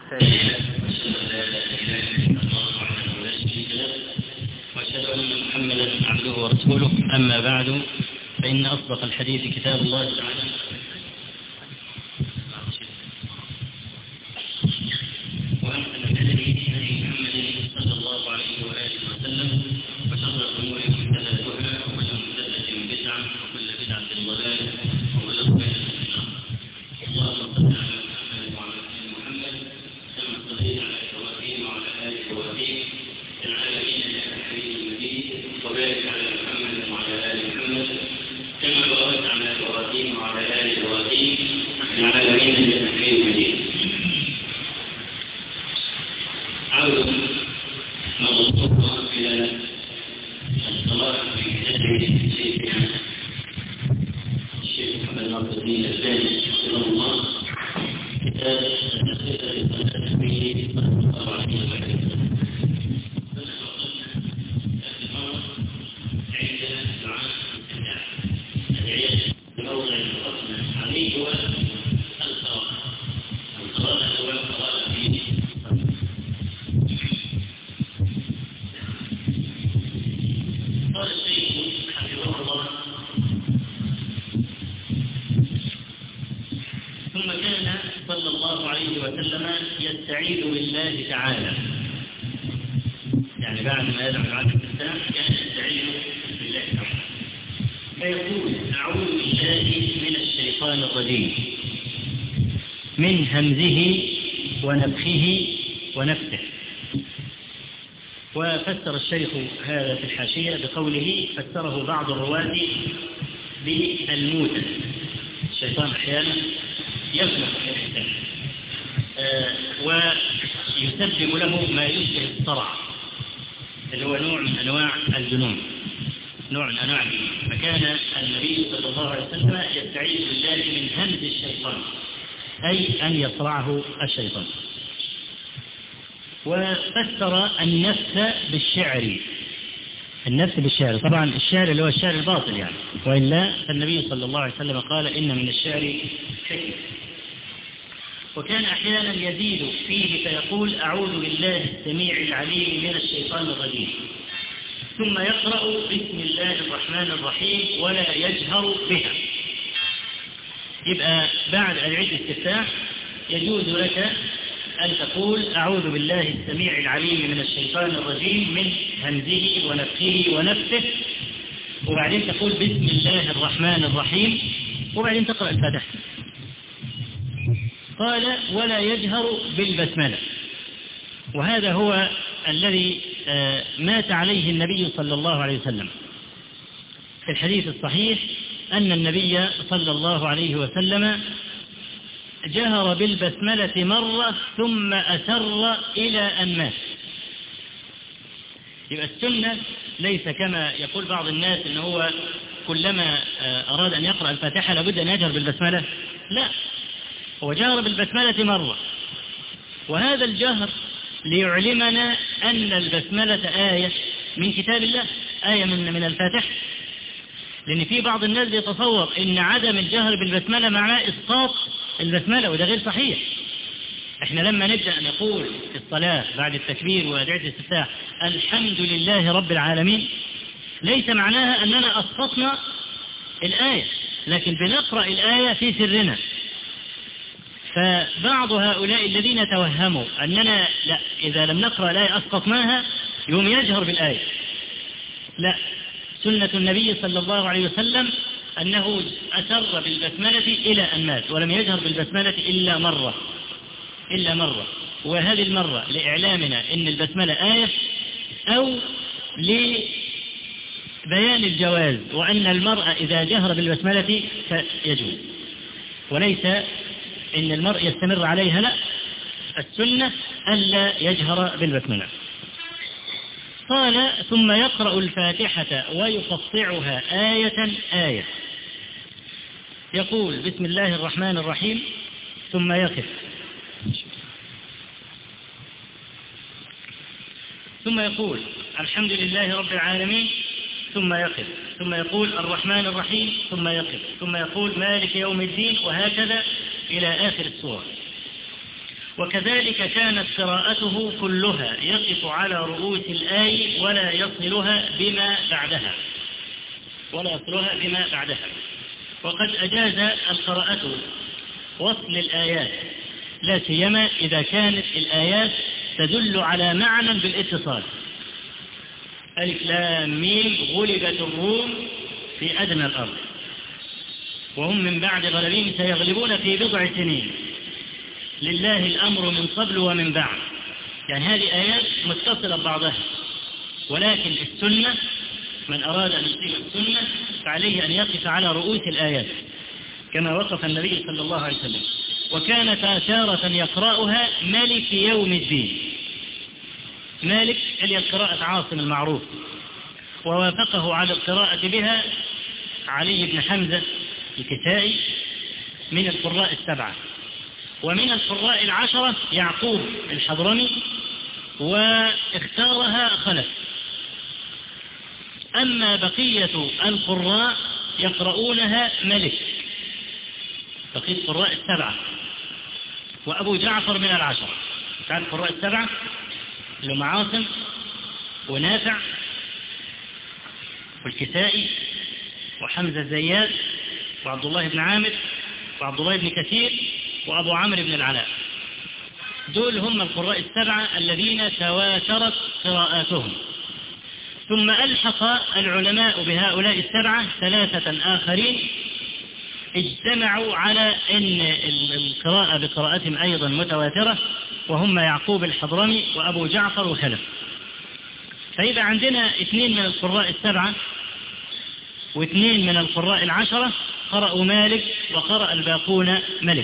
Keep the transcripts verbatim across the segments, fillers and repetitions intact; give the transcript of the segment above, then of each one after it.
وأشهد أن محمدا عبده ورسوله. أما بعد، فإن أصدق الحديث كتاب الله تعالى، وأحسن الهدي هدي محمد صلى الله عليه وآله وسلم، وشر الأمور محدثاتها، وكل محدثة بدعة، وكل بدعة ضلالة، وكل ضلالة في النار. اللهم صل على محمد وعلى آل محمد كما صليت على إبراهيم وعلى آل إبراهيم في العالمين إنك حميد مجيد، وبارك على محمد وعلى آل محمد كما باركت على إبراهيم وعلى آل إبراهيم في العالمين إنك حميد مجيد. عودة موضوعنا إلى الصلاة في كتاب شيخنا الشيخ محمد ناصر الدين الألباني رحمه الله، كتاب الأسئلة الثلاثة فيه صلى الله عليه وسلم. عند دعاء الاستفتاح الأدعية الموضع المقدم عليه هو الصلاة. الصلاة هو القراءة فيه. قال الشيخ حفظه الله: ثم كان صلى الله عليه وسلم يستعيذ بالله تعالى، يعني بعد ما يدعو على الاستفتاح كان يستعيذ بالله تعالى فيقول: أعوذ بالله من الشيطان الرجيم من همزه ونفخه ونفثه. وفسر الشيخ هذا في الحاشية بقوله: فسره بعض الرواة بالموتى. الشيطان أحيانا يفلح في الإنسان آه ويسبب له ما يشبه الصرع، اللي هو نوع من أنواع الجنون، نوع من أنواع الجنون. فكان النبي صلى الله عليه وسلم يستعيذ بالله من همز الشيطان، أي أن يصرعه الشيطان. وفسر النفس بالشعر، النفس بالشعر، طبعا الشعر اللي هو الشعر الباطل يعني، وإلا فالنبي صلى الله عليه وسلم قال: إن من الشعر حكمة. وكان أحيانا يزيد فيه فيقول: أعوذ بالله السميع العليم من الشيطان الرجيم، ثم يقرأ بسم الله الرحمن الرحيم ولا يجهر بها. يبقى بعد العيد الاستفتاح يجوز لك أن تقول: أعوذ بالله السميع العليم من الشيطان الرجيم من همزه ونفخه ونفثه، وبعدين تقول بسم الله الرحمن الرحيم، وبعدين تقرأ الفاتحة. قال: ولا يجهر بالبسملة. وهذا هو الذي مات عليه النبي صلى الله عليه وسلم. في الحديث الصحيح أن النبي صلى الله عليه وسلم جهر بالبسملة مرة ثم أسر إلى أن مات. يبقى السنة ليس كما يقول بعض الناس إن هو كلما أراد أن يقرأ الفاتحة لابد أن يجهر بالبسملة. لا، هو جهر بالبسملة مرة، وهذا الجهر ليعلمنا أن البسملة آية من كتاب الله، آية من من الفاتحة. لأن في بعض الناس يتصور إن عدم الجهر بالبسملة معناه إسقاط البسملة، وده غير صحيح. احنا لما نبدأ نقول في الصلاة بعد التكبير وأدعية الاستفتاح الحمد لله رب العالمين، ليس معناها أننا أسقطنا الآية، لكن بنقرأ الآية في سرنا. فبعض هؤلاء الذين توهموا أننا لا، إذا لم نقرأ الآية أسقطناها، يوم يجهر بالآية. لا، سنة النبي صلى الله عليه وسلم أنه أسر بالبسملة إلى أن مات، ولم يجهر بالبسملة إلا مرة إلا مرة وهذه المرة لإعلامنا أن البسملة آية، أو لبيان الجواز، وأن المرأة إذا جهر بالبسملة فيجوز، وليس أن المرء يستمر عليها. لا، السنة ألا يجهر بالبسملة. قال: ثم يقرأ الفاتحة ويقطعها آية آية. يقول بسم الله الرحمن الرحيم ثم يقف، ثم يقول الحمد لله رب العالمين ثم يقف، ثم يقول الرحمن الرحيم ثم يقف، ثم يقول مالك يوم الدين، وهكذا إلى آخر السورة. وكذلك كانت قراءته كلها يقف على رؤوس الآي ولا يصلها بما بعدها ولا يصلها بما بعدها وقد أجاز القراءة وصل الآيات لا سيما إذا كانت الآيات تدل على معنى بالاتصال. ألف لام ميم غلبت الروم في أدنى الأرض وهم من بعد غلبهم سيغلبون في بضع سنين لله الأمر من قبل ومن بعد. يعني هذه آيات متصلة ببعضها، ولكن السنة من أراد أن يصيب السنة فعليه أن يقف على رؤوس الآيات كما وقف النبي صلى الله عليه وسلم. وكان تارة يقرأها مالك يوم الدين. مالك اللي القراءة عاصم المعروف، ووافقه على القراءة بها علي بن حمزة الكسائي من القراء السبعة، ومن القراء العشرة يعقوب الحضرمي، واختارها خلف. أما بقية القراء يقرؤونها ملك، بقية القراء السبعة، وأبو جعفر من العشرة. كان القراء السبعة اللي هم عاصم ونافع والكسائي وحمزة الزيات وعبد الله بن عامر وعبد الله بن كثير وأبو عمرو بن العلاء. دول هم القراء السبعة الذين تواترت قراءاتهم. ثم ألحق العلماء بهؤلاء السبعة ثلاثة آخرين اجتمعوا على أن القراءة بقراءتهم أيضا متواترة، وهم يعقوب الحضرمي وأبو جعفر وخلف. فإذا عندنا اثنين من القراء السبعة واثنين من القراء العشرة قرأوا مالك وقرأ الباقون ملك.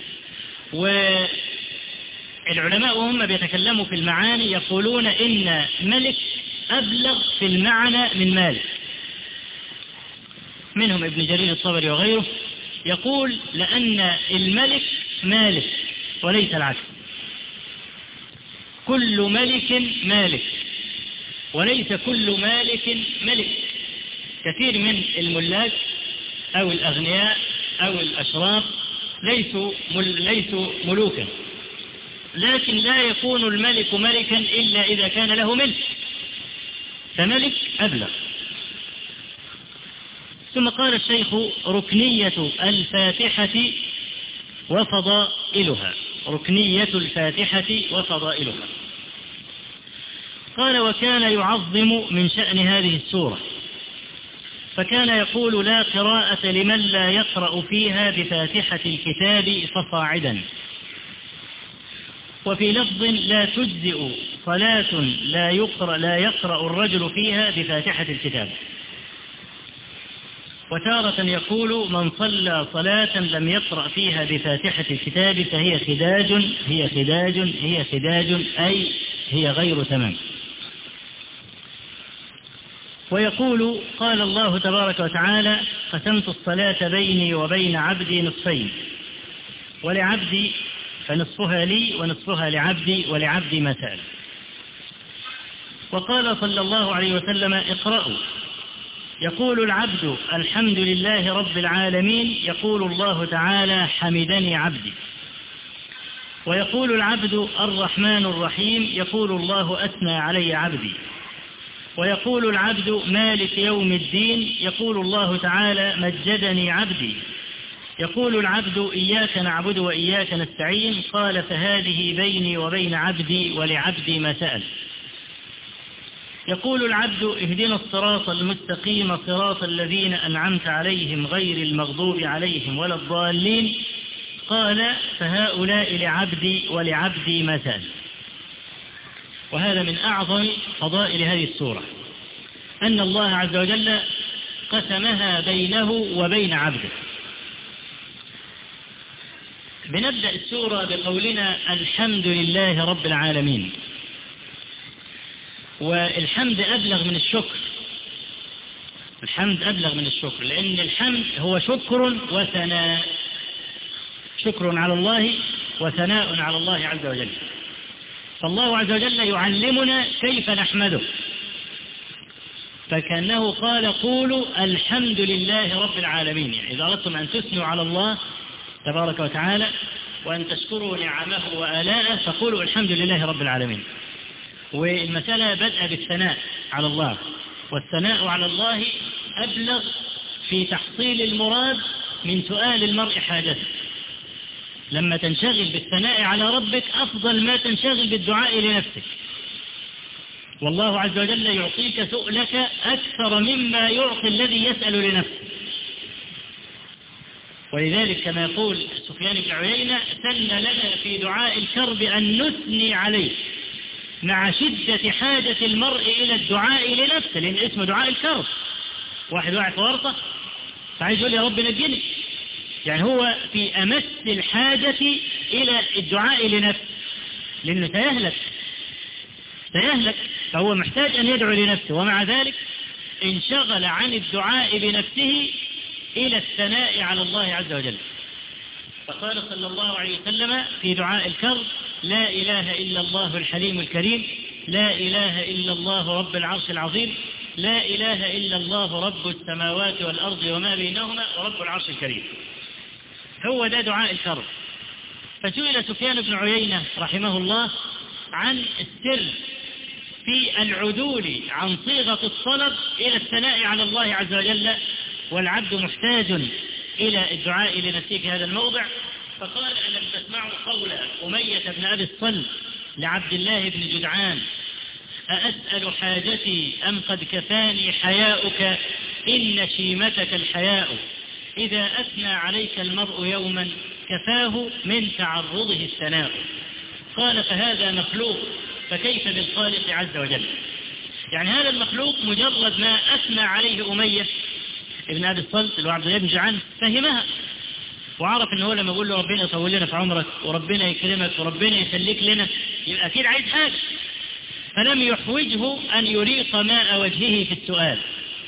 والعلماء وهم بيتكلموا في المعاني يقولون إن ملك أبلغ في المعنى من مالك، منهم ابن جرير الطبري وغيره يقول لأن الملك مالك وليس العكس، كل ملك مالك وليس كل مالك ملك. كثير من الملاك أو الأغنياء أو الأشراف ليسوا, مل ليسوا ملوكا، لكن لا يكون الملك ملكا إلا إذا كان له ملك، فملك أبلغ. ثم قال الشيخ ركنية الفاتحة وفضائلها، ركنية الفاتحة وفضائلها. قال وكان يعظم من شأن هذه السورة، فكان يقول لا قراءة لمن لا يقرأ فيها بفاتحة الكتاب فصاعدا. وفي لفظ لا تجزئ صلاة لا يقرأ, لا يقرأ الرجل فيها بفاتحة الكتاب. وتارة يقول من صلى صلاة لم يقرأ فيها بفاتحة الكتاب فهي خداج هي خداج هي خداج أي هي غير تمام. ويقول قال الله تبارك وتعالى قسمت الصلاة بيني وبين عبدي نصفين ولعبدي فنصفها لي ونصفها لعبدي ولعبدي ما سأل. وقال صلى الله عليه وسلم اقرأوا. يقول العبد الحمد لله رب العالمين، يقول الله تعالى حمدني عبدي. ويقول العبد الرحمن الرحيم، يقول الله أثنى علي عبدي. ويقول العبد مالك يوم الدين، يقول الله تعالى مجدني عبدي. يقول العبد إياك نعبد وإياك نستعين، قال فهذه بيني وبين عبدي ولعبدي ما سأل. يقول العبد اهدنا الصراط المستقيم صراط الذين أنعمت عليهم غير المغضوب عليهم ولا الضالين، قال فهؤلاء لعبدي ولعبدي ما سأل. وهذا من أعظم فضائل هذه السورة، أن الله عز وجل قسمها بينه وبين عبده. بنبدأ السورة بقولنا الحمد لله رب العالمين. والحمد أبلغ من الشكر، الحمد أبلغ من الشكر، لأن الحمد هو شكر وثناء، شكر على الله وثناء على الله عز وجل. فالله عز وجل يعلمنا كيف نحمده، فكأنه قال قولوا الحمد لله رب العالمين. يعني إذا أردتم أن تثنوا على الله تبارك وتعالى وأن تشكروا نعمه وآلاءه فقولوا الحمد لله رب العالمين. والمسألة بدأ بالثناء على الله، والثناء على الله أبلغ في تحصيل المراد من سؤال المرء حاجته. لما تنشغل بالثناء على ربك أفضل ما تنشغل بالدعاء لنفسك، والله عز وجل يعطيك سؤلك أكثر مما يعطي الذي يسأل لنفسه. ولذلك كما يقول سفيان بن عيينة: سن لنا في دعاء الكرب أن نثني عليه مع شدة حاجة المرء إلى الدعاء لنفسه، لأن اسمه دعاء الكرب. واحد واحد في ورطة فعايز يقول يا رب نجني، يعني هو في أمس الحاجة إلى الدعاء لنفسه، لأنه سيهلك سيهلك فهو محتاج أن يدعو لنفسه، ومع ذلك انشغل عن الدعاء بنفسه إلى الثناء على الله عز وجل. فقال صلى الله عليه وسلم في دعاء الكرب: لا إله إلا الله الحليم الكريم، لا إله إلا الله رب العرش العظيم، لا إله إلا الله رب السماوات والأرض وما بينهما ورب العرش الكريم. هو ده دعاء الكرب. فسئل سفيان بن عيينة رحمه الله عن السر في العدول عن صيغة الطلب إلى الثناء على الله عز وجل، والعبد محتاج إلى الدعاء لنفسه في هذا الموضع. فقال: ألم تسمعوا قول أمية بن أبي الصلت لعبد الله بن جدعان: أأسأل حاجتي أم قد كفاني حياؤك، إن شيمتك الحياء، إذا أثنى عليك المرء يوما كفاه من تعرضه الثناء. قال: فهذا مخلوق، فكيف بالخالق عز وجل؟ يعني هذا المخلوق مجرد ما أثنى عليه أمية ابن أبي الصلت اللي هو عبد الله بن جدعان فهمها، وعرف إنه لما يقول له ربنا يطول لنا في عمرك وربنا يكرمك وربنا يسلك لنا، يبقى أكيد عايز حاجة، فلم يحوجه أن يريق ماء وجهه في السؤال،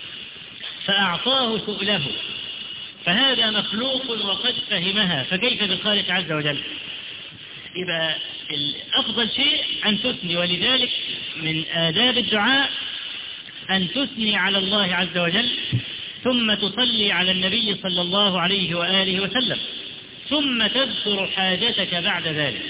فأعطاه سؤله. فهذا مخلوق وقد فهمها، فكيف بالخالق عز وجل؟ يبقى الأفضل شيء أن تثني، ولذلك من آداب الدعاء أن تثني على الله عز وجل، ثم تصلي على النبي صلى الله عليه وآله وسلم، ثم تذكر حاجتك بعد ذلك،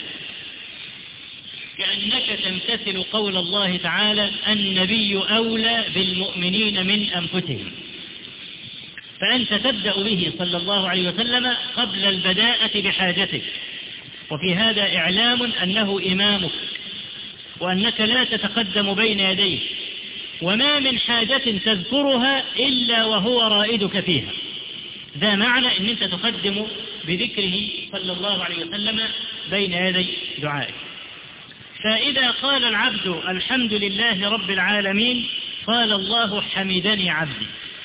كأنك تمتثل قول الله تعالى: النبي أولى بالمؤمنين من أنفسهم. فأنت تبدأ به صلى الله عليه وسلم قبل البداءة بحاجتك، وفي هذا إعلام أنه إمامك وأنك لا تتقدم بين يديه، وما من حاجة تذكرها إلا وهو رائدك فيها. ذا معنى أن أنت تقدم بذكره صلى الله عليه وسلم بين يدي دعائك. فإذا قال العبد الحمد لله رب العالمين قال الله حمدني عبدي.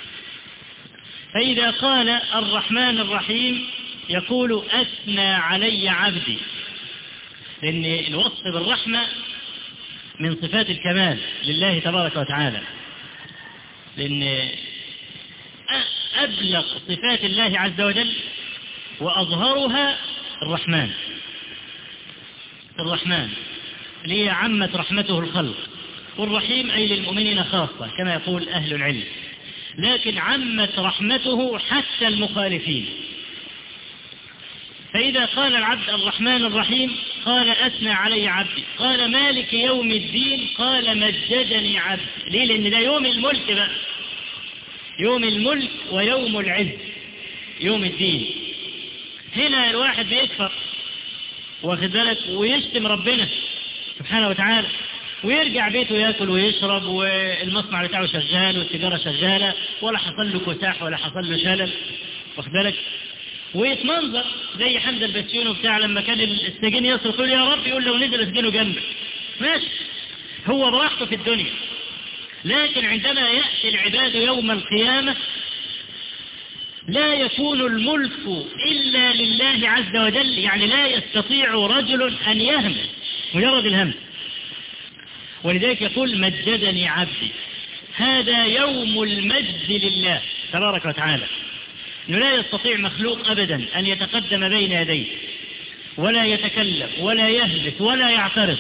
فإذا قال الرحمن الرحيم يقول أثنى علي عبدي، لأن الوصف بالرحمة من صفات الكمال لله تبارك وتعالى، لأن أبلغ صفات الله عز وجل وأظهرها الرحمن الرحمن اللي هي عمت رحمته الخلق، والرحيم أي للمؤمنين خاصة كما يقول أهل العلم، لكن عمت رحمته حتى المخالفين. فإذا قال العبد الرحمن الرحيم قال أثنى علي عبدي. قال مالك يوم الدين قال مجدني عبدي. ليه؟ لأن ده يوم الملك بقى، يوم الملك ويوم العز، يوم الدين. هنا الواحد بيكفر واخد بالك ويشتم ربنا سبحانه وتعالى، ويرجع بيته يأكل ويشرب والمصنع بتاعه شغال والتجارة شغالة ولا حصل له كساح ولا حصل له شلل واخد بالك، ويتمنظر زي حمد البسيوني بتاع لما كان السجين يصرخ يقول يا رب، يقول لو نزل اسجنه جنبك ماشي، هو براحته في الدنيا. لكن عندما يأتي العباد يوم القيامة لا يكون الملك إلا لله عز وجل، يعني لا يستطيع رجل أن يهمس مجرد الهمس. ولذلك يقول مجدني عبدي، هذا يوم المجد لله تبارك وتعالى، إنه لا يستطيع مخلوق أبدا أن يتقدم بين يديه ولا يتكلم ولا يهلك ولا يعترض.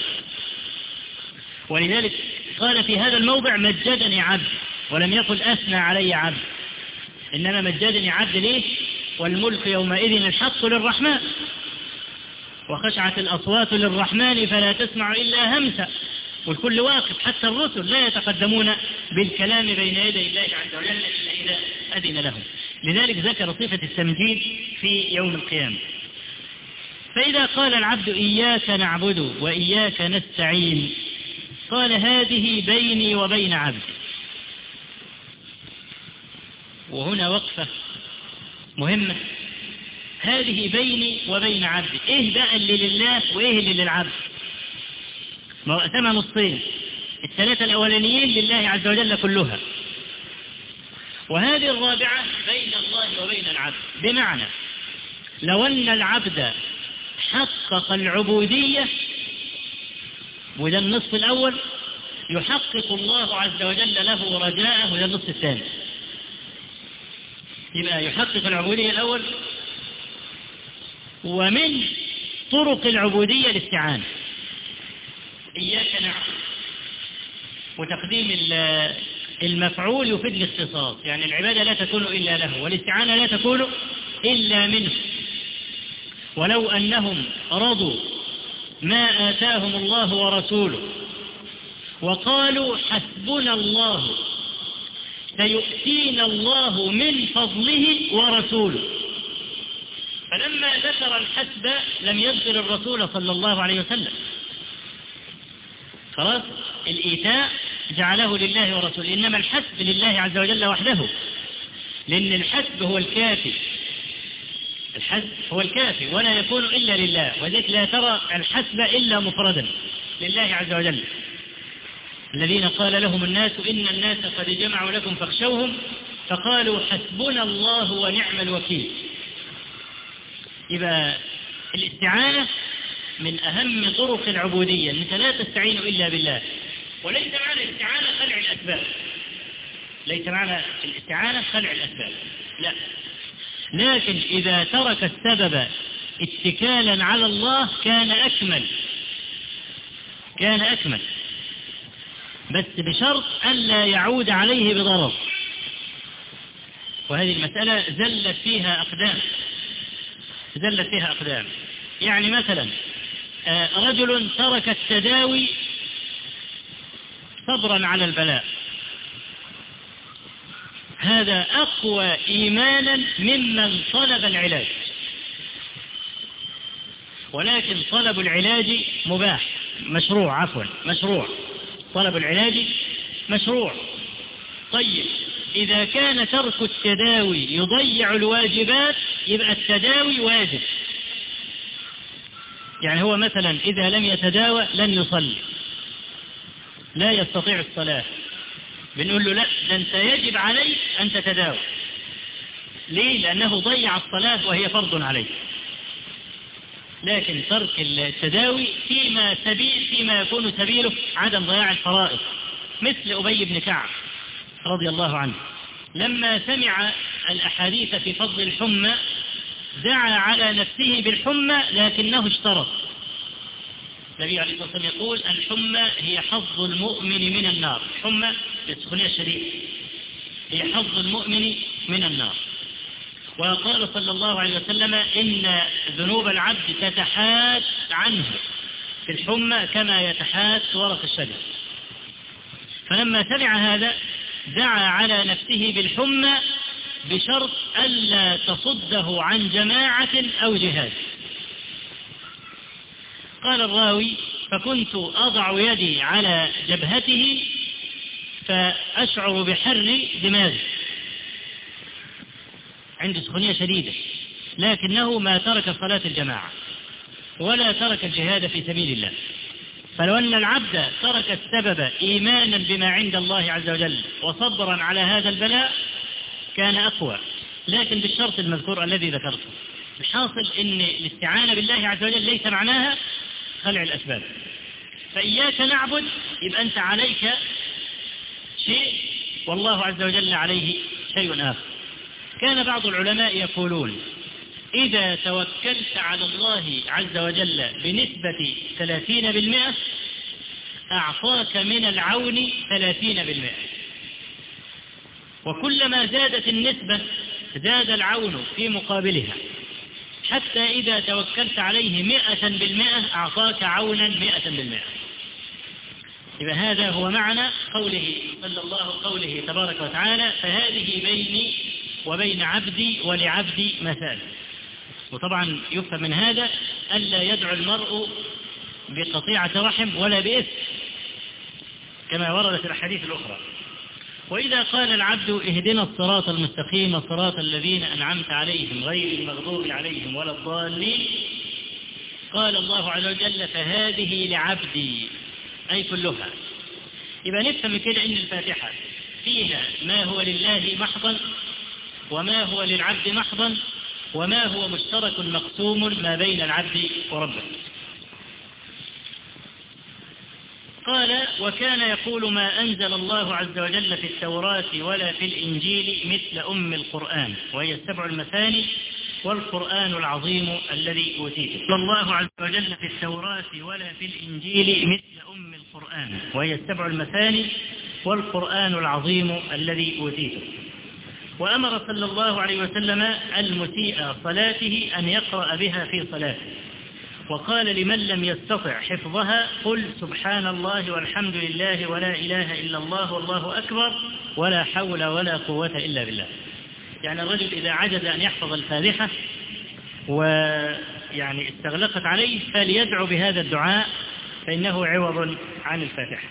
ولذلك قال في هذا الموضع مجدني عبد، ولم يقل أثنى علي عبد، إنما مجدني عبد. ليه؟ والملك يومئذ الحق للرحمن. وخشعت الأصوات للرحمن فلا تسمع إلا همسا، والكل واقف، حتى الرسل لا يتقدمون بالكلام بين يدي الله عز وجل إلا إذا أذن لهم. لذلك ذكر صفة التمجيد في يوم القيامة. فإذا قال العبد إياك نعبد وإياك نستعين، قال هذه بيني وبين عبدي. وهنا وقفة مهمة، هذه بيني وبين عبدي. إيه بقى اللي لله وإيه اللي للعبد؟ مقسمة نصين، الثلاثة الأولانيين لله عز وجل كلها، وهذه الرابعة بين الله وبين العبد. بمعنى لو أن العبد حقق العبودية، وده النصف الأول، يحقق الله عز وجل له رجاءه، وده النصف الثاني. يبقى يحقق العبودية الأول، ومن طرق العبودية الاستعانة. إياك نعبد، وتقديم المفعول يفيد الاختصاص، يعني العبادة لا تكون إلا له، والاستعانة لا تكون إلا منه. ولو أنهم رضوا ما آتاهم الله ورسوله وقالوا حسبنا الله سيؤتينا الله من فضله ورسوله، فلما ذكر الحسب لم يذكر الرسول صلى الله عليه وسلم. خلاص، الإيتاء جعله لله ورسوله، إنما الحسب لله عز وجل وحده، لأن الحسب هو الكافي، الحسب هو الكافي ولا يكون إلا لله، وذلك لا ترى الحسب إلا مفردا لله عز وجل. الذين قال لهم الناس إن الناس قد جمعوا لكم فاخشوهم فقالوا حسبنا الله ونعم الوكيل. يبقى الاستعانة من أهم طرق العبودية، أنك لا تستعين إلا بالله. وليس معنى الاستعانة خلع الأسباب، ليس معنى الاستعانة خلع الأسباب، لا، لكن إذا ترك السبب اتكالا على الله كان أكمل، كان أكمل، بس بشرط ألا يعود عليه بضرر. وهذه المسألة زلت فيها أقدام، زلت فيها أقدام. يعني مثلا رجل ترك التداوي صبرا على البلاء، هذا أقوى إيمانا ممن طلب العلاج، ولكن طلب العلاج مباح، مشروع، عفوا مشروع، طلب العلاج مشروع. طيب إذا كان ترك التداوي يضيع الواجبات يبقى التداوي واجب. يعني هو مثلا إذا لم يتداوى لن يصلي، لا يستطيع الصلاة، بنقول له لا، ده أنت يجب عليك أن تتداوى. ليه؟ لأنه ضيع الصلاة وهي فرض عليه. لكن ترك التداوي فيما سبيل فيما يكون سبيله عدم ضياع الفرائض، مثل أبي بن كعب رضي الله عنه لما سمع الأحاديث في فضل الحمى دعا على نفسه بالحمى لكنه اشترط. النبي عليه الصلاة والسلام يقول الحمى هي حظ المؤمن من النار، الحمى بالسخونية الشديدة هي حظ المؤمن من النار. وقال صلى الله عليه وسلم إن ذنوب العبد تتحات عنه في الحمى كما يتحات ورق الشجر. فلما سمع هذا دعا على نفسه بالحمى بشرط ألا تصده عن جماعة أو جهاد. قال الراوي فكنت أضع يدي على جبهته فأشعر بحر دماغي، عنده سخونية شديدة، لكنه ما ترك صلاة الجماعة ولا ترك الجهاد في سبيل الله. فلو أن العبد ترك السبب إيمانا بما عند الله عز وجل وصبرا على هذا البلاء كان أقوى، لكن بالشرط المذكور الذي ذكرته. الحاصل أن الاستعانة بالله عز وجل ليس معناها خلع الأسباب. فإياك نعبد يبقى أنت عليك شيء والله عز وجل عليه شيء آخر. كان بعض العلماء يقولون إذا توكلت على الله عز وجل بنسبة ثلاثين بالمئة أعطاك من العون ثلاثين بالمئة، وكلما زادت النسبة زاد العون في مقابلها. حتى إذا توكلت عليه مئة بالمئة أعطاك عونا مئة بالمئة. إذا هذا هو معنى قوله صلى الله قوله تبارك وتعالى فهذه بيني وبين عبدي ولعبدي مثال. وطبعا يفهم من هذا ألا يدعو المرء بقطيعة رحم ولا بإثم كما وردت الأحاديث الأخرى. وإذا قال العبد اهدنا الصراط المستقيم صراط الذين أنعمت عليهم غير المغضوب عليهم ولا الضالين، قال الله عز وجل فهذه لعبدي أي كلها. يبقى نفهم كده إن الفاتحة فيها ما هو لله محضا وما هو للعبد محضا وما هو مشترك مقسوم ما بين العبد وربه. قال وكان يقول ما أنزل الله عز وجل في التوراة ولا في الإنجيل مثل أم القرآن وهي السبع المثاني والقرآن العظيم الذي أوتيته. الله عز وجل في التوراة ولا في الإنجيل مثل أم القرآن وهي السبع المثاني والقرآن العظيم الذي أوتيته. وأمر صلى الله عليه وسلم المسيء صلاته أن يقرأ بها في صلاته، وقال لمن لم يستطع حفظها قل سبحان الله والحمد لله ولا إله إلا الله والله أكبر ولا حول ولا قوة إلا بالله. يعني الرجل إذا عجز أن يحفظ الفاتحة ويعني استغلقت عليه فليدعو بهذا الدعاء فإنه عوض عن الفاتحة.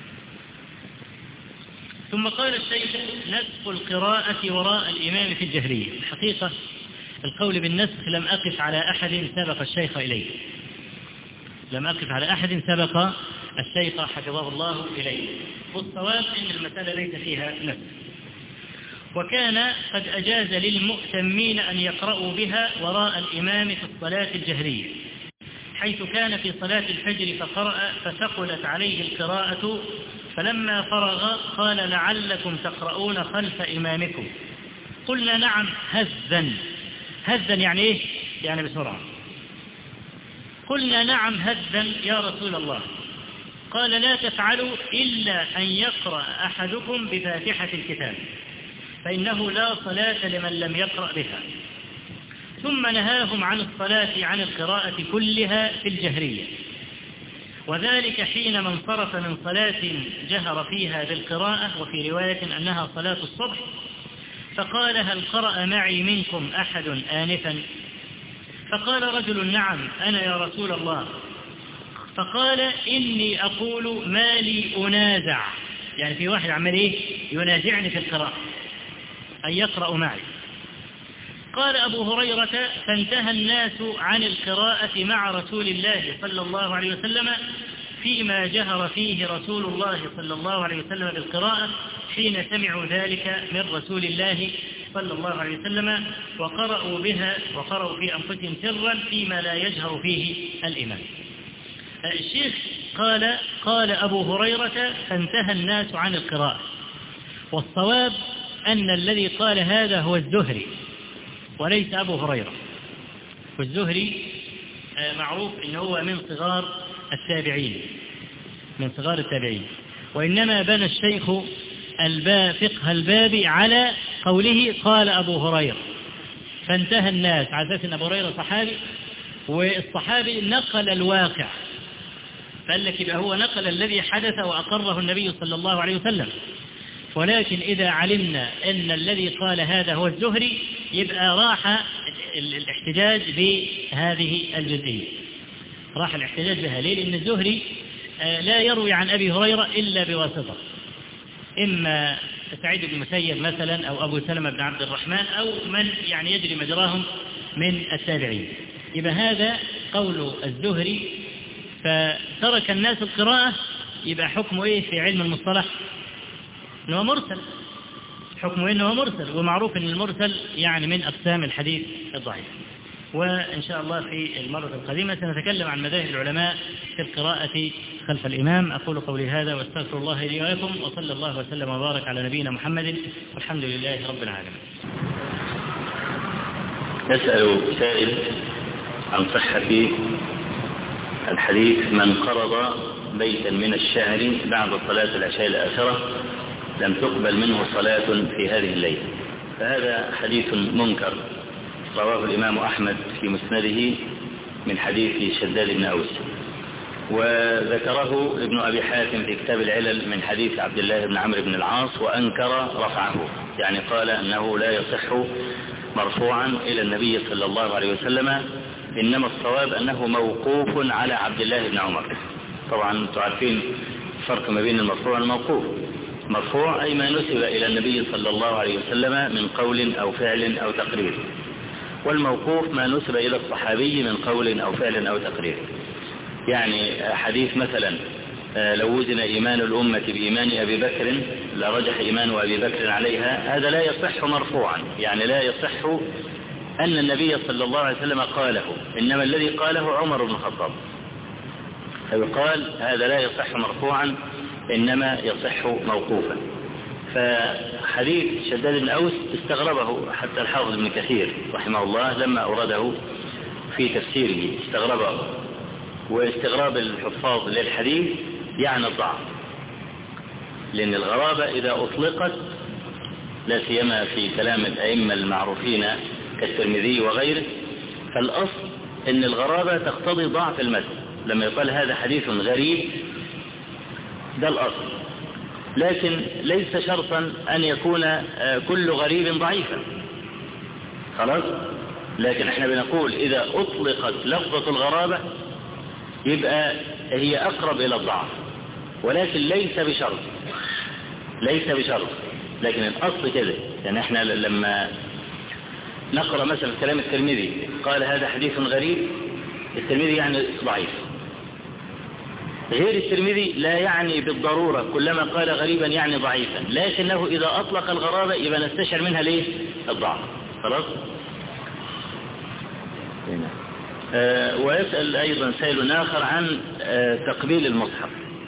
ثم قال الشيخ نسخ القراءة وراء الإمام في الجهرية. الحقيقة القول بالنسخ لم أقف على أحد سبق الشيخ إليه لم أقف على أحد سبق الشيخ حفظه الله إليه. والصواب إن المسألة ليس فيها نسخ. وكان قد أجاز للمؤتمين أن يقرأوا بها وراء الإمام في الصلاة الجهرية، حيث كان في صلاة الفجر فقرأ فثقلت عليه القراءة فلما فرغ قال لعلكم تقرؤون خلف إمامكم. قلنا نعم هزا. هزا يعني إيه؟ يعني بسرعة. قلنا نعم هزا يا رسول الله. قال لا تفعلوا إلا أن يقرأ أحدكم بفاتحة الكتاب فإنه لا صلاة لمن لم يقرأ بها. ثم نهاهم عن الصلاة عن القراءة كلها في الجهرية، وذلك حينما انصرف من صلاة جهر فيها بالقراءة، وفي رواية أنها صلاة الصبح، فقال هل قرأ معي منكم أحد آنفا؟ فقال رجل نعم أنا يا رسول الله. فقال إني أقول ما لي أنازع، يعني في واحد عمل إيه ينازعني في القراءة أن يقرأ معي. قال أبو هريرة فانتهى الناس عن القراءة مع رسول الله صلى الله عليه وسلم فيما جهر فيه رسول الله صلى الله عليه وسلم بالقراءة حين سمعوا ذلك من رسول الله صلى الله عليه وسلم، وقرأوا بها وقرأوا في أنفسهم سرا فيما لا يجهر فيه الإمام. الشيخ قال قال أبو هريرة فانتهى الناس عن القراءة، والصواب أن الذي قال هذا هو الزهري وليس أبو هريرة. والزهري معروف إنه هو من صغار التابعين من صغار التابعين وإنما بنى الشيخ الباب فقه الباب على قوله قال أبو هريرة فانتهى الناس، على أساس أن أبو هريرة صحابي والصحابي نقل الواقع، فقال لك يبقى هو نقل الذي حدث وأقره النبي صلى الله عليه وسلم. ولكن إذا علمنا أن الذي قال هذا هو الزهري يبقى راح الاحتجاج بهذه الجزئية، راح الاحتجاج بها. ليه؟ لأن الزهري لا يروي عن أبي هريرة إلا بواسطة، إما سعيد بن المسيب مثلا أو أبو سلمة بن عبد الرحمن أو من يعني يجري مجراهم من التابعين. يبقى هذا قول الزهري فترك الناس القراءة، يبقى حكمه إيه في علم المصطلح؟ إنه مرسل. حكمه إنه مرسل، ومعروف إن المرسل يعني من أقسام الحديث الضعيف. وإن شاء الله في المرة القادمة سنتكلم عن مذاهب العلماء في القراءة خلف الإمام. أقول قولي هذا واستغفر الله لي ولكم، وصلى الله وسلم وبارك على نبينا محمد والحمد لله رب العالمين. يسأل سائل عن صحة الحديث من قرض بيتا من الشهر بعد صلاة العشاء الآخرة لم تقبل منه صلاة في هذه الليلة، فهذا حديث منكر رواه الإمام أحمد في مسنده من حديث شداد بن أوس، وذكره ابن أبي حاتم في كتاب العلل من حديث عبد الله بن عمرو بن العاص، وأنكر رفعه، يعني قال أنه لا يصح مرفوعا إلى النبي صلى الله عليه وسلم، إنما الصواب أنه موقوف على عبد الله بن عمر. طبعا تعرفين الفرق ما بين المرفوع والموقوف. مرفوع أي ما نسب إلى النبي صلى الله عليه وسلم من قول أو فعل أو تقرير، والموقوف ما نسب إلى الصحابي من قول أو فعل أو تقرير. يعني حديث مثلا لو وزن إيمان الأمة بإيمان أبي بكر لرجح إيمان أبي بكر عليها، هذا لا يصح مرفوعا، يعني لا يصح أن النبي صلى الله عليه وسلم قاله، إنما الذي قاله عمر بن الخطاب، فيقال هذا لا يصح مرفوعا إنما يصح موقوفا. فحديث شداد بن أوس استغربه حتى الحافظ ابن كثير رحمه الله لما أورده في تفسيره، استغربه، واستغراب الحفاظ للحديث يعني الضعف، لأن الغرابة إذا أطلقت لا سيما في كلام الأئمة المعروفين كالترمذي وغيره، فالأصل أن الغرابة تقتضي ضعف المتن. لما يقال هذا حديث غريب ده الأصل، لكن ليس شرطا أن يكون كل غريب ضعيفا، خلاص. لكن احنا بنقول إذا أطلقت لفظة الغرابة يبقى هي أقرب إلى الضعف، ولكن ليس بشرط، ليس بشرط، لكن الأصل كده. يعني احنا لما نقرأ مثلا كلام الترمذي قال هذا حديث غريب، الترمذي يعني ضعيف. غير الترمذي لا يعني بالضرورة كلما قال غريبا يعني ضعيفا، لكنه إذا أطلق الغرابة يبقى نستشعر منها ليه الضعف، خلاص. آه ويسأل أيضا سائل آخر عن آه تقبيل المصحف.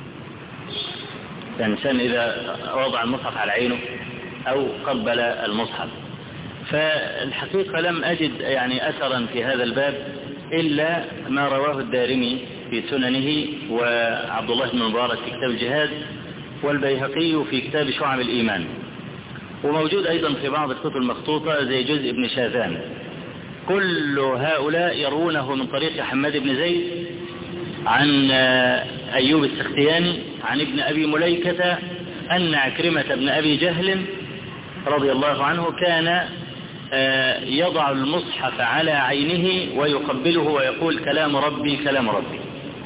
الإنسان إذا وضع المصحف على عينه أو قبل المصحف، فالحقيقة لم أجد يعني أثرا في هذا الباب إلا ما رواه الدارمي في سننه، وعبد الله بن مبارك في كتاب الجهاد، والبيهقي في كتاب شعب الإيمان، وموجود أيضا في بعض الكتب المخطوطة زي جزء ابن شاذان. كل هؤلاء يروونه من طريق حماد بن زيد عن أيوب السختياني عن ابن أبي مليكة أن عكرمة بن أبي جهل رضي الله عنه كان يضع المصحف على عينه ويقبله ويقول كلام ربي كلام ربي.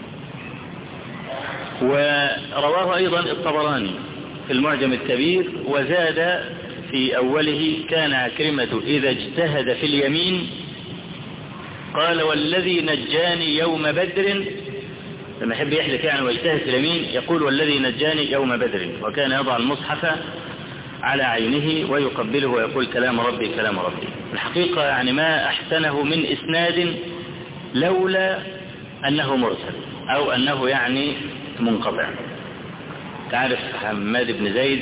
ورواه أيضا الطبراني في المعجم الكبير، وزاد في أوله كان عكرمة إذا اجتهد في اليمين قال والذي نجاني يوم بدر، لما يحب يحلف يعني ويجتهد في اليمين يقول والذي نجاني يوم بدر، وكان يضع المصحف على عينه ويقبله ويقول كلام ربي كلام ربي. الحقيقة يعني ما أحسنه من إسناد لولا أنه مرسل أو أنه يعني منقطع. تعرف حماد بن زيد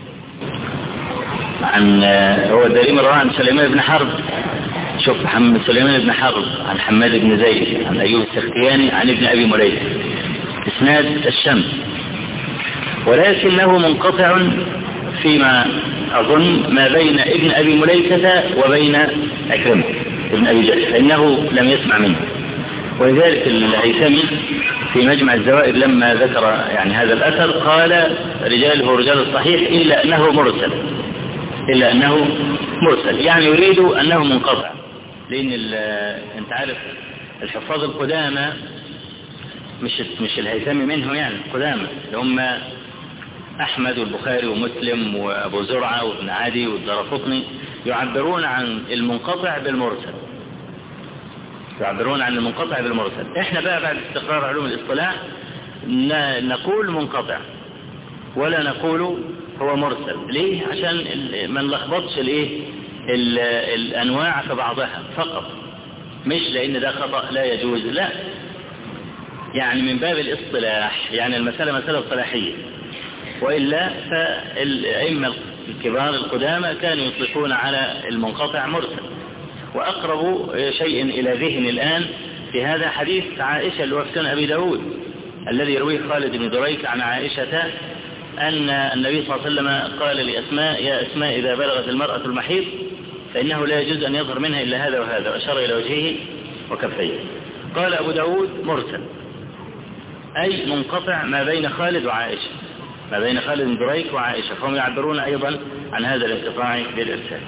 عن هو الدارمي رواه عن سليمان بن حرب، شوف محمد سليمان بن حرب عن حماد بن زيد عن أيوب السختياني عن ابن أبي مليكة، إسناد الشمس، ولكنه منقطع فيما أظن ما بين ابن أبي مليكة وبين عكرمة ابن أبي جهل، فإنه لم يسمع منه. ولذلك الهيثمي في مجمع الزوائد لما ذكر يعني هذا الأثر قال رجاله رجال الصحيح إلا أنه مرسل، إلا أنه مرسل، يعني يريد أنه منقطع. لأن أنت عارف الحفاظ القدامى مش مش الهيثمي منهم، يعني القدامى اللي هم أحمد والبخاري ومسلم وأبو زرعة وابن عدي والدرقطني يعبرون عن المنقطع بالمرسل، يعبرون عن المنقطع بالمرسل. احنا بقى بعد استقرار علوم الاصطلاح نقول منقطع ولا نقول هو مرسل. ليه؟ عشان ما نلخبطش الايه الانواع في بعضها فقط، مش لان ده خطأ لا يجوز، لا، يعني من باب الاصطلاح، يعني المسألة مسألة اصطلاحية. وإلا فالأئمة الكبار القدامى كانوا يطلقون على المنقطع مرسل. وأقرب شيء إلى ذهن الآن في هذا حديث عائشة اللي هو في سنن أبي داود الذي يرويه خالد بن دريك عن عائشة أن النبي صلى الله عليه وسلم قال لأسماء يا أسماء إذا بلغت المرأة المحيض فإنه لا يجوز أن يظهر منها إلا هذا وهذا، وأشار إلى وجهه وكفيه. قال أبو داود مرسل، أي منقطع ما بين خالد وعائشة، ما بين خالد بن دريك وعائشة، فهم يعبرون أيضا عن هذا الانقطاع بالإرسال.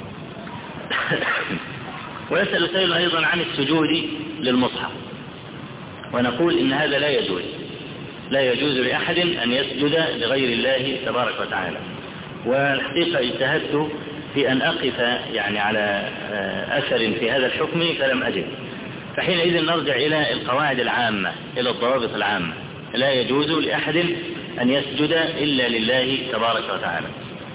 ويسأل سائل أيضا عن السجود للمصحف، ونقول إن هذا لا يجوز، لا يجوز لأحد أن يسجد لغير الله تبارك وتعالى. والحقيقة اجتهدت في أن أقف يعني على أثر في هذا الحكم فلم أجد، فحينئذ نرجع إلى القواعد العامة، إلى الضوابط العامة. لا يجوز لأحد أن يسجد إلا لله تبارك وتعالى.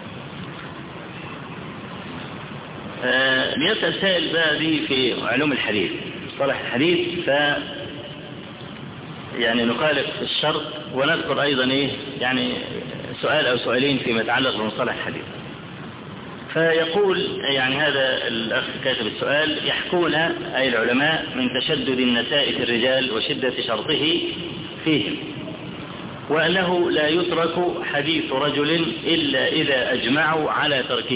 ليسأل سائل بقى دي في علوم الحديث، مصطلح الحديث، ف يعني نخالف الشرط ونذكر أيضا إيه يعني سؤال أو سؤالين فيما يتعلق بمصطلح الحديث. فيقول يعني هذا الأخ كاتب السؤال: يحكون أي العلماء من تشدد النساء في الرجال وشدة شرطه فيهم، وأنه لا يترك حديث رجل إلا إذا أجمعوا على تركه،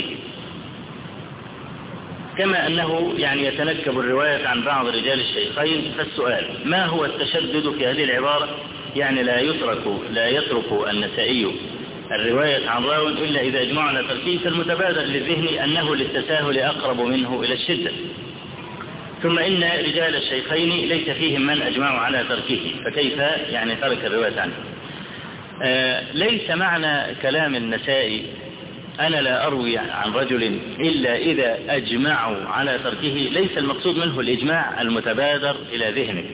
كما أنه يعني يتنكب الرواية عن بعض رجال الشيخين. فالسؤال: ما هو التشدد في هذه العبارة؟ يعني لا يترك لا يترك النسائي الرواية عن راو إلا إذا أجمعوا على تركه، فالمتبادر للذهن أنه للتساهل أقرب منه إلى الشدة، ثم إن رجال الشيخين ليس فيهم من أجمعوا على تركه، فكيف يعني ترك الرواية عنه؟ آه ليس معنى كلام النسائي أنا لا أروي عن رجل إلا إذا أجمعوا على تركه، ليس المقصود منه الإجماع المتبادر إلى ذهنك،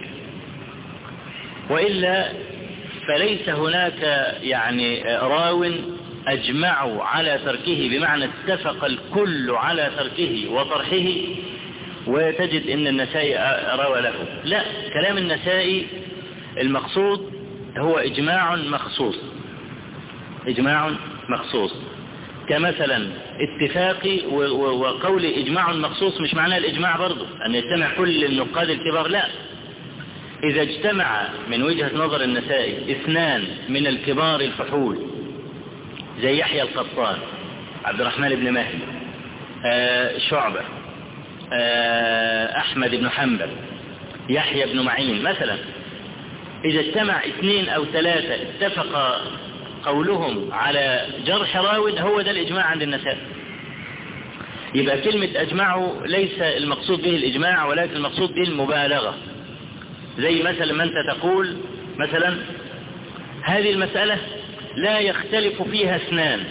وإلا فليس هناك يعني راو أجمعوا على تركه بمعنى اتفق الكل على تركه وطرحه وتجد إن النسائي روى له. لا، كلام النسائي المقصود هو إجماع مخصوص، إجماع مخصوص، كمثلا اتفاقي وقول إجماع مخصوص مش معناه الإجماع برضو أن يجتمع كل النقاد الكبار، لا. إذا اجتمع من وجهة نظر النسائي اثنان من الكبار الفحول زي يحيى القطان، عبد الرحمن بن مهدي، آه شعبة، آه أحمد بن حنبل، يحيى بن معين مثلا، إذا اجتمع اثنين أو ثلاثة اتفق قولهم على جرح راو، هو ده الإجماع عند النسائي. يبقى كلمة أجمعوا ليس المقصود به الإجماع، ولكن المقصود به المبالغة. زي مثلا ما أنت تقول مثلا هذه المسألة لا يختلف فيها اثنان،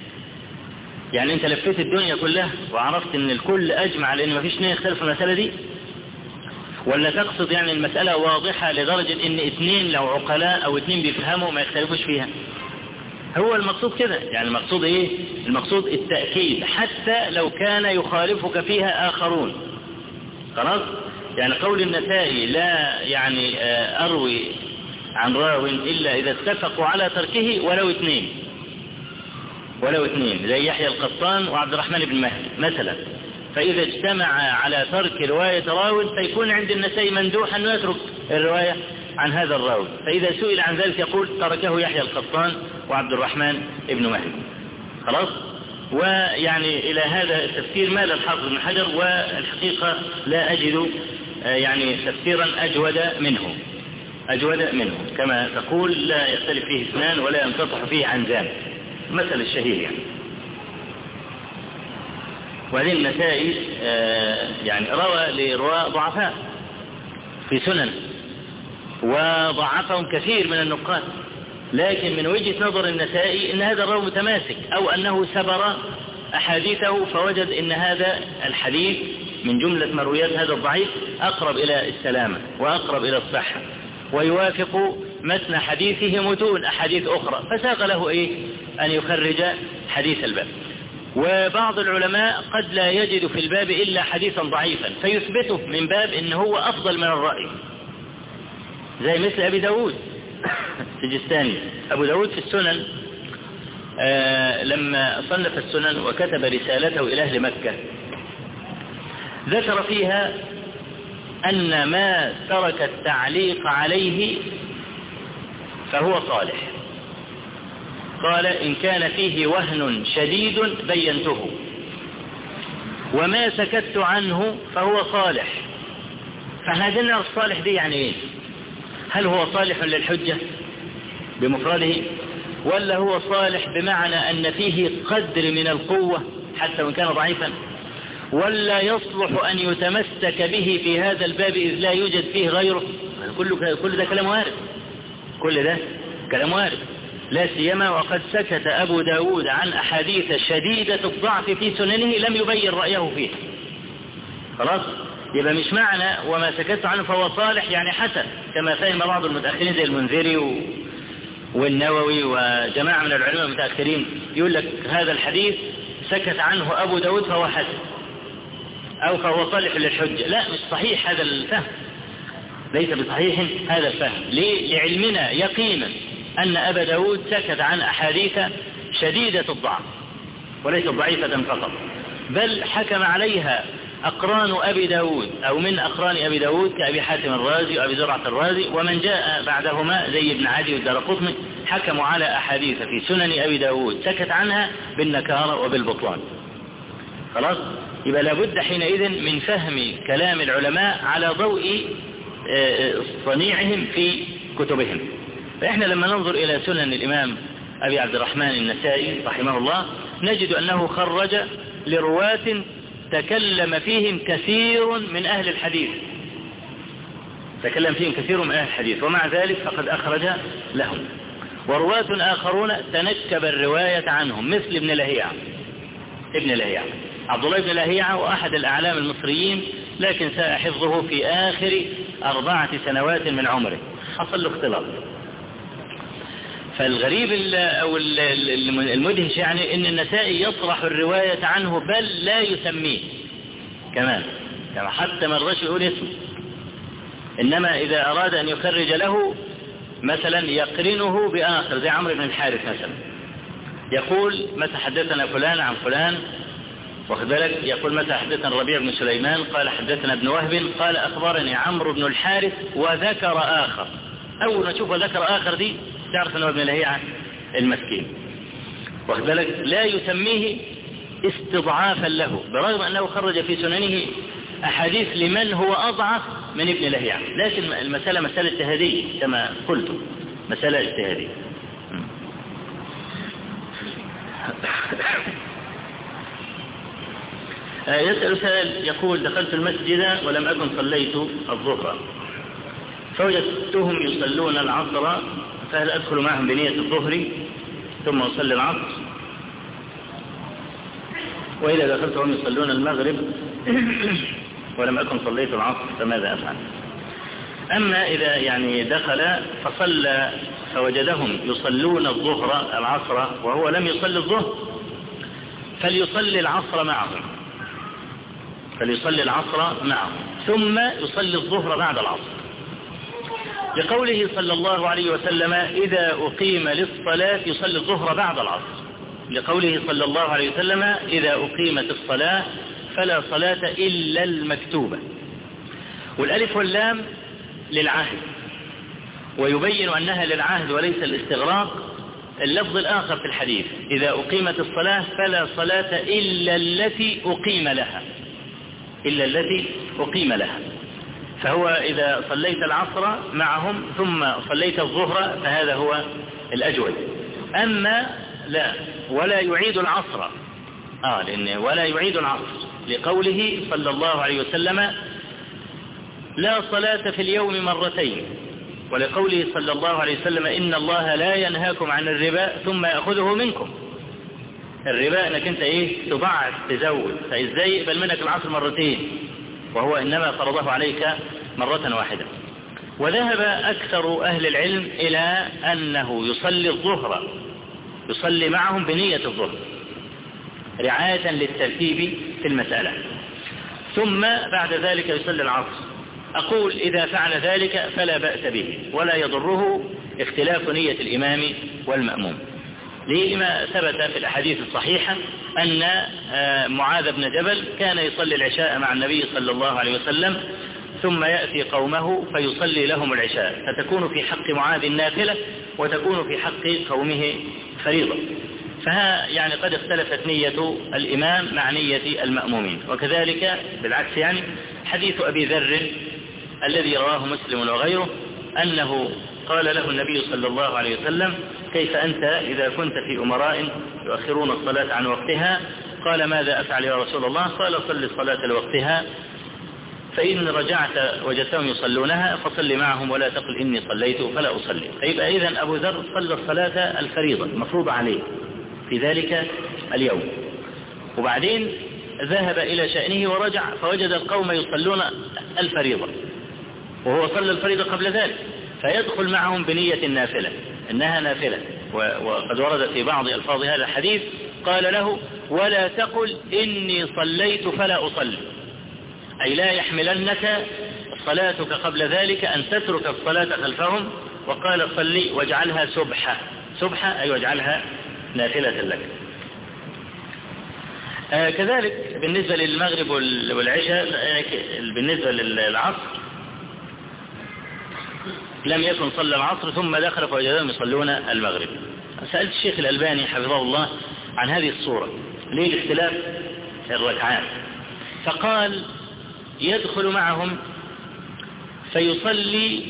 يعني أنت لفيت الدنيا كلها وعرفت أن الكل أجمع لأن ما فيش اثنين يختلفوا المسألة دي، ولا تقصد يعني المسألة واضحة لدرجة أن اثنين لو عقلاء أو اثنين بيفهموا ما يختلفوش فيها؟ هو المقصود كده، يعني المقصود إيه؟ المقصود التأكيد حتى لو كان يخالفك فيها آخرون. خلاص؟ يعني قول النسائي لا يعني أروي عن راو إلا إذا اتفقوا على تركه ولو اثنين، ولو اثنين زي يحيى القطان وعبد الرحمن بن مهدي مثلا، فإذا اجتمع على ترك رواية راو فيكون عند النسائي مندوح أنه يترك الرواية عن هذا الراوي، فإذا سئل عن ذلك يقول تركه يحيى القطان وعبد الرحمن بن مهدي. خلاص؟ ويعني إلى هذا التفسير مال الحافظ بن حجر، والحقيقة لا أجد يعني تفسيرا أجود منه، أجود منه كما تقول لا يختلف فيه اثنان ولا ينقطع فيه عن ذلك، مثل الشهير يعني. وهذه النسائي يعني روى لرواة ضعفاء في سنن وضعفهم كثير من النقاد، لكن من وجهة نظر النسائي ان هذا الراوي متماسك، او انه سبر احاديثه فوجد ان هذا الحديث من جملة مرويات هذا الضعيف اقرب الى السلامة واقرب الى الصحة، ويوافق متن حديثه متون احاديث اخرى، فساق له ايه ان يخرج حديث الباب. وبعض العلماء قد لا يجد في الباب الا حديثا ضعيفا فيثبته من باب ان هو افضل من الرأي، زي مثل ابي داود سجستاني. ابو داود في السنن آه لما صنف السنن وكتب رسالته الى اهل مكة ذكر فيها ان ما ترك التعليق عليه فهو صالح. قال إن كان فيه وهن شديد بينته، وما سكت عنه فهو صالح. فاحنا عايزين نعرف الصالح دي يعني ايه؟ هل هو صالح للحجة بمفرده، ولا هو صالح بمعنى أن فيه قدر من القوة حتى وإن كان ضعيفا، ولا يصلح أن يتمسك به في هذا الباب إذ لا يوجد فيه غيره؟ كل كل ده كلام وارد، كل ده كلام وارد، لا سيما وقد سكت أبو داود عن أحاديث شديدة الضعف في سننه لم يبين رأيه فيها. خلاص، يبقى مش معنى وما سكت عنه فهو صالح يعني حسن، كما فهم بعض المتأخرين زي المنذري و... والنووي وجماعة من العلماء المتأخرين يقول لك هذا الحديث سكت عنه أبو داود فهو حسن أو فهو صالح للحجة. لا، مش صحيح هذا الفهم، ليس بصحيح هذا الفهم. ليه؟ لعلمنا يقينا أن أبا داود سكت عن أحاديث شديدة الضعف وليس ضعيفة فقط، بل حكم عليها أقران أبي داود أو من أقران أبي داود كأبي حاتم الرازي وأبي زرعة الرازي ومن جاء بعدهما زي ابن عدي والدارقطني، حكموا على أحاديث في سنن أبي داود سكت عنها بالنكارة وبالبطلان. خلاص، يبقى لابد حينئذ من فهم كلام العلماء على ضوء صنيعهم في كتبهم. فإحنا لما ننظر إلى سنن الإمام أبي عبد الرحمن النسائي رحمه الله نجد أنه خرج لرواة تكلم فيهم كثير من أهل الحديث، تكلم فيهم كثير من أهل الحديث، ومع ذلك فقد أخرج لهم. ورواة آخرون تنكب الرواية عنهم مثل ابن لهيعة، ابن لهيعة عبد الله بن لهيعة وأحد الأعلام المصريين، لكن ساء حفظه في آخر أربعة سنوات من عمره، حصل له اختلاط. فالغريب أو المدهش يعني أن النسائي يطرح الرواية عنه بل لا يسميه كمان، يعني حتى ما رضاش يقول اسمه، إنما إذا أراد أن يخرج له مثلا يقرنه بآخر زي عمرو بن الحارث مثلا، يقول متى حدثنا فلان عن فلان، واخد بالك، يقول متى حدثنا الربيع بن سليمان قال حدثنا ابن وهب قال أخبرني عمرو بن الحارث وذكر آخر. أول ما تشوف ذكر آخر دي تعرف أنه ابن لهيعة المسكين، واخد بالك، لا يسميه استضعافا له برغم أنه خرج في سننه أحاديث لمن هو أضعف من ابن لهيعة، لكن المسألة مسألة اجتهادية كما قلت، مسألة اجتهادية. يسأل سائل يقول دخلت المسجد ولم أكن صليت الظهر فوجدتهم يصلون العصر، فهل أدخل معهم بنية الظهر ثم أصلي العصر؟ وإذا دخلتهم يصلون المغرب ولم أكن صليت العصر فماذا أفعل؟ أما إذا يعني دخل فصلى فوجدهم يصلون الظهر العصر وهو لم يصلي الظهر فليصلي العصر معهم، فليصلي العصر معهم ثم يصلي الظهر بعد العصر، لقوله صلى الله عليه وسلم إذا أقيم للصلاة يصلي الظهر بعد العصر، لقوله صلى الله عليه وسلم إذا أقيمت الصلاة فلا صلاة إلا المكتوبة. والألف واللام للعهد، ويبين أنها للعهد وليس الاستغراق اللفظ الآخر في الحديث إذا أقيمت الصلاة فلا صلاة إلا التي أقيم لها، إلا التي أقيم لها. فهو إذا صليت العصر معهم ثم صليت الظهر فهذا هو الأجود. أما لا ولا يعيد العصر، آه لأن ولا يعيد العصر لقوله صلى الله عليه وسلم لا صلاة في اليوم مرتين، ولقوله صلى الله عليه وسلم إن الله لا ينهاكم عن الربا ثم يأخذه منكم. الربا انك انت ايه تضعف تزود، فازاي يقبل منك العصر مرتين وهو انما فرضه عليك مرة واحدة. وذهب اكثر اهل العلم الى انه يصلي الظهر، يصلي معهم بنية الظهر رعاية للترتيب في المسألة، ثم بعد ذلك يصلي العصر. اقول اذا فعل ذلك فلا بأس به ولا يضره اختلاف نية الامام والمأموم، لما ثبت في الأحاديث الصحيحة أن معاذ بن جبل كان يصلي العشاء مع النبي صلى الله عليه وسلم ثم يأتي قومه فيصلي لهم العشاء، فتكون في حق معاذ النافلة وتكون في حق قومه فريضة. فها يعني قد اختلفت نية الإمام مع نية المأمومين. وكذلك بالعكس يعني حديث أبي ذر الذي رواه مسلم وغيره أنه قال له النبي صلى الله عليه وسلم كيف أنت إذا كنت في أمراء يؤخرون الصلاة عن وقتها؟ قال ماذا أفعل يا رسول الله؟ قال صل الصلاة لوقتها، فإن رجعت وجدتهم يصلونها فصل معهم ولا تقل إني صليت فلا أصلي. فيبقى إذن أبو ذر صلى الصلاة الفريضة المفروضة عليه في ذلك اليوم، وبعدين ذهب إلى شأنه ورجع فوجد القوم يصلون الفريضة وهو صلى الفريضة قبل ذلك، فيدخل معهم بنية النافلة إنها نافلة. وقد ورد في بعض ألفاظ هذا الحديث قال له ولا تقل إني صليت فلا أصلي، أي لا يحملنك صلاتك قبل ذلك أن تترك الصلاة خلفهم، وقال صلي واجعلها سبحة، سبحة أي واجعلها نافلة لك. آه كذلك بالنسبة للمغرب والعشاء، بالنسبة للعصر لم يكن صلى العصر ثم دخل فوجدهم يصلون المغرب. سألت الشيخ الألباني حفظه الله عن هذه الصورة ليه الاختلاف الركعات، فقال يدخل معهم فيصلي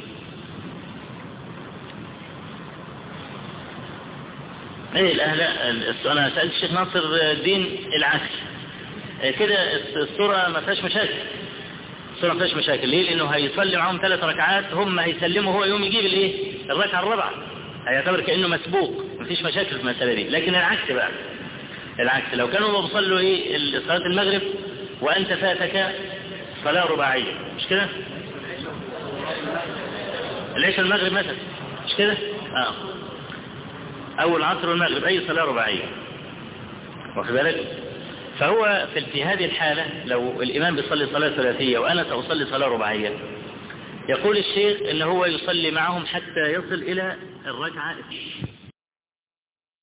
ايه الأهل. أنا سألت الشيخ ناصر الدين العكس كده، الصورة ما فيهاش مشاكل، الصورة ما فيهاش مشاكل. ليه؟ لأنه هيصلي معهم ثلاث ركعات هم هيسلموا، هو يوم يجيب الايه الركعة الرابعة، هيعتبر كأنه مسبوق، ما فيش مشاكل في المسألة دي. لكن العكس بقى، العكس لو كانوا بيصلوا ايه صلاة المغرب وأنت فاتك صلاة رباعية، مش كده؟ العشاء المغرب مثلا، مش كده؟ اه أو العصر والمغرب أي صلاة رباعية، واخد بالك؟ فهو في, في هذه الحالة لو الإمام بيصلي صلاة ثلاثية وأنا سأصلي صلاة رباعية، يقول الشيخ إن هو يصلي معهم حتى يصل إلى الركعة